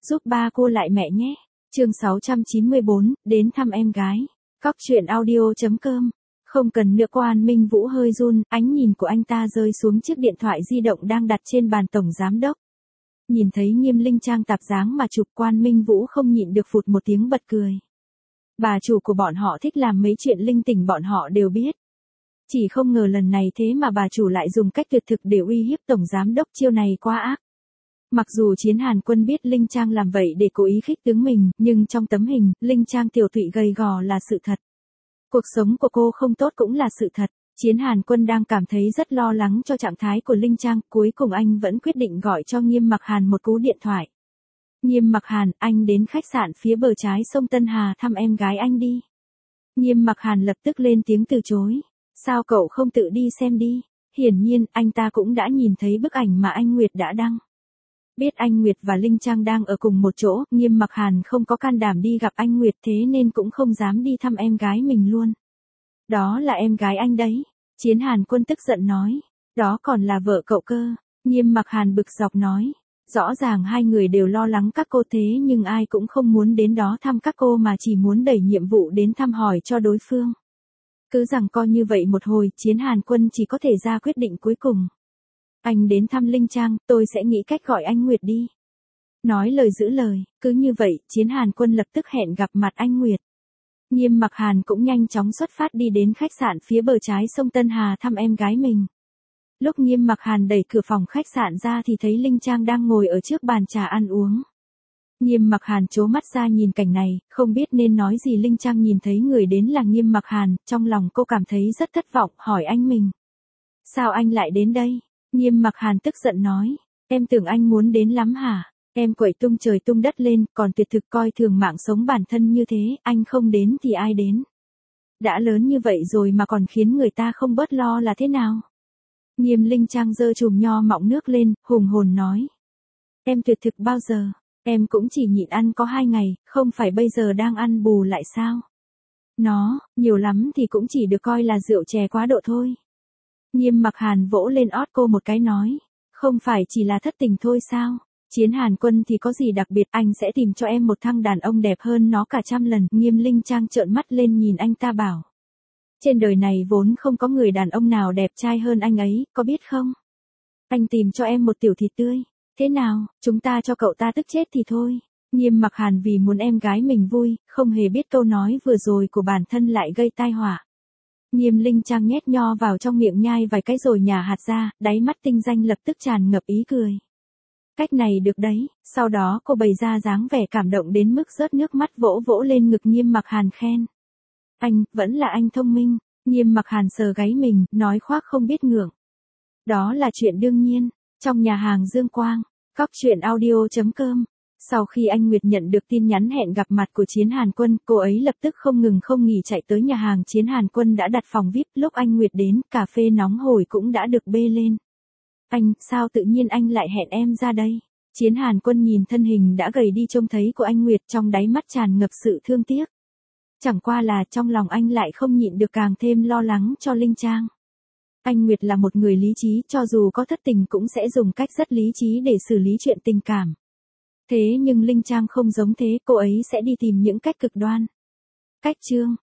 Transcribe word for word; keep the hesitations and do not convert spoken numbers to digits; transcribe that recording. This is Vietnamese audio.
giúp ba cô lại mẹ nhé. Chương sáu trăm chín mươi bốn, đến thăm em gái. Cóc truyện audio chấm com. Không cần nữa, Quan Minh Vũ hơi run, ánh nhìn của anh ta rơi xuống chiếc điện thoại di động đang đặt trên bàn tổng giám đốc. Nhìn thấy Nghiêm Linh Trang tạp dáng mà chụp, Quan Minh Vũ không nhịn được phụt một tiếng bật cười. Bà chủ của bọn họ thích làm mấy chuyện linh tinh bọn họ đều biết. Chỉ không ngờ lần này thế mà bà chủ lại dùng cách tuyệt thực để uy hiếp tổng giám đốc, chiêu này quá ác. Mặc dù Chiến Hàn Quân biết Linh Trang làm vậy để cố ý khích tướng mình, nhưng trong tấm hình, Linh Trang tiểu tụy gầy gò là sự thật. Cuộc sống của cô không tốt cũng là sự thật. Chiến Hàn Quân đang cảm thấy rất lo lắng cho trạng thái của Linh Trang, cuối cùng anh vẫn quyết định gọi cho Nghiêm Mặc Hàn một cú điện thoại. Nghiêm Mặc Hàn, anh đến khách sạn phía bờ trái sông Tân Hà thăm em gái anh đi. Nghiêm Mặc Hàn lập tức lên tiếng từ chối. Sao cậu không tự đi xem đi? Hiển nhiên, anh ta cũng đã nhìn thấy bức ảnh mà anh Nguyệt đã đăng. Biết anh Nguyệt và Linh Trang đang ở cùng một chỗ, Nghiêm Mặc Hàn không có can đảm đi gặp anh Nguyệt, thế nên cũng không dám đi thăm em gái mình luôn. Đó là em gái anh đấy. Chiến Hàn Quân tức giận nói. Đó còn là vợ cậu cơ. Nghiêm Mặc Hàn bực dọc nói. Rõ ràng hai người đều lo lắng các cô, thế nhưng ai cũng không muốn đến đó thăm các cô mà chỉ muốn đẩy nhiệm vụ đến thăm hỏi cho đối phương. Cứ rằng coi như vậy một hồi, Chiến Hàn Quân chỉ có thể ra quyết định cuối cùng. Anh đến thăm Linh Trang, tôi sẽ nghĩ cách gọi anh Nguyệt đi. Nói lời giữ lời, cứ như vậy, Chiến Hàn Quân lập tức hẹn gặp mặt anh Nguyệt. Nghiêm Mặc Hàn cũng nhanh chóng xuất phát đi đến khách sạn phía bờ trái sông Tân Hà thăm em gái mình. Lúc Nghiêm Mặc Hàn đẩy cửa phòng khách sạn ra thì thấy Linh Trang đang ngồi ở trước bàn trà ăn uống. Nghiêm Mặc Hàn trố mắt ra nhìn cảnh này, không biết nên nói gì. Linh Trang nhìn thấy người đến là Nghiêm Mặc Hàn, trong lòng cô cảm thấy rất thất vọng, hỏi anh mình. Sao anh lại đến đây? Nghiêm Mặc Hàn tức giận nói. Em tưởng anh muốn đến lắm hả? Em quẩy tung trời tung đất lên, còn tuyệt thực coi thường mạng sống bản thân như thế, anh không đến thì ai đến? Đã lớn như vậy rồi mà còn khiến người ta không bớt lo là thế nào? Nghiêm Linh Trang giơ chùm nho mọng nước lên, hùng hồn nói. Em tuyệt thực bao giờ? Em cũng chỉ nhịn ăn có hai ngày, không phải bây giờ đang ăn bù lại sao? Nó, nhiều lắm thì cũng chỉ được coi là rượu chè quá độ thôi. Nghiêm Mặc Hàn vỗ lên ót cô một cái nói. Không phải chỉ là thất tình thôi sao? Chiến Hàn Quân thì có gì đặc biệt, anh sẽ tìm cho em một thằng đàn ông đẹp hơn nó cả trăm lần. Nghiêm Linh Trang trợn mắt lên nhìn anh ta bảo. Trên đời này vốn không có người đàn ông nào đẹp trai hơn anh ấy, có biết không? Anh tìm cho em một tiểu thịt tươi. Thế nào, chúng ta cho cậu ta tức chết thì thôi. Nghiêm Mặc Hàn vì muốn em gái mình vui, không hề biết câu nói vừa rồi của bản thân lại gây tai họa. Nghiêm Linh Trang nhét nho vào trong miệng nhai vài cái rồi nhả hạt ra, đáy mắt tinh danh lập tức tràn ngập ý cười. Cách này được đấy. Sau đó cô bày ra dáng vẻ cảm động đến mức rớt nước mắt, vỗ vỗ lên ngực Nghiêm Mặc Hàn khen. Anh, vẫn là anh thông minh. Nghiêm Mặc Hàn sờ gáy mình, nói khoác không biết ngượng. Đó là chuyện đương nhiên. Trong nhà hàng Dương Quang, Cóc truyện audio chấm com. Sau khi anh Nguyệt nhận được tin nhắn hẹn gặp mặt của Chiến Hàn Quân, cô ấy lập tức không ngừng không nghỉ chạy tới nhà hàng. Chiến Hàn Quân đã đặt phòng vi ai pi, lúc anh Nguyệt đến, cà phê nóng hổi cũng đã được bê lên. Anh, sao tự nhiên anh lại hẹn em ra đây? Chiến Hàn Quân nhìn thân hình đã gầy đi trông thấy của anh Nguyệt, trong đáy mắt tràn ngập sự thương tiếc. Chẳng qua là trong lòng anh lại không nhịn được càng thêm lo lắng cho Linh Trang. Anh Nguyệt là một người lý trí, cho dù có thất tình cũng sẽ dùng cách rất lý trí để xử lý chuyện tình cảm. Thế nhưng Linh Trang không giống thế, cô ấy sẽ đi tìm những cách cực đoan. Cách chương